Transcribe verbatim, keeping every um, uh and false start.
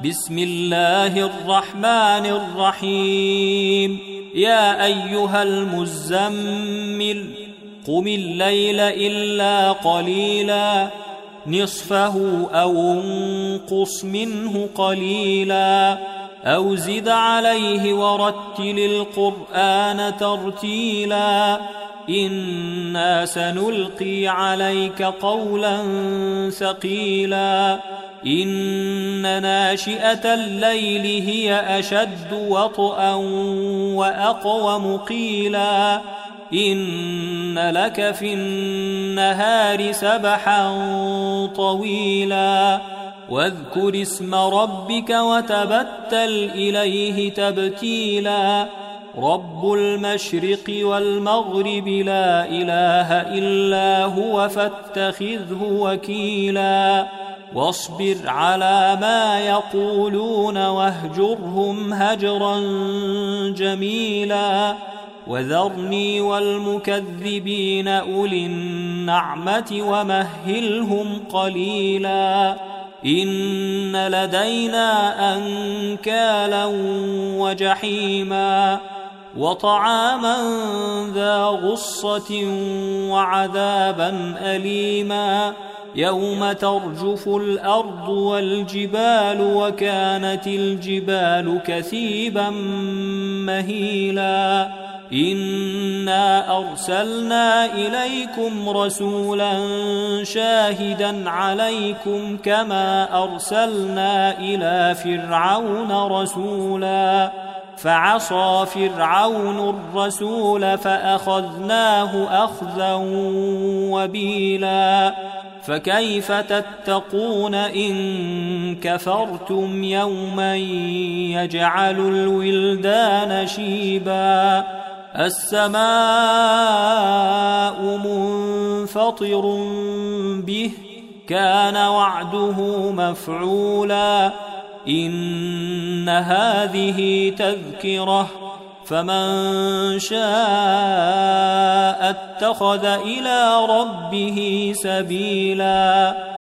بسم الله الرحمن الرحيم يا أيها المزمل قم الليل إلا قليلا نصفه أو انقص منه قليلا أو زد عليه ورتل القرآن ترتيلا إنا سنلقي عليك قولا ثقيلا إن ناشئة الليل هي أشد وطئا وأقوم قيلا إن لك في النهار سبحا طويلا واذكر اسم ربك وتبتل إليه تبتيلا رب المشرق والمغرب لا إله إلا هو فاتخذه وكيلا واصبر على ما يقولون واهجرهم هجرا جميلا وذرني والمكذبين أولي النعمة ومهلهم قليلا إن لدينا أنكالا وجحيما وطعاما ذا غصة وعذابا أليما يوم ترجف الأرض والجبال وكانت الجبال كثيبا مهيلا إنا أرسلنا إليكم رسولا شاهدا عليكم كما أرسلنا إلى فرعون رسولا فعصى فرعون الرسول فأخذناه أخذا وبيلا فكيف تتقون إن كفرتم يوما يجعل الولدان شيبا السماء منفطر به كان وعده مفعولا إن هذه تذكرة فمن شاء اتخذ إلى ربه سبيلا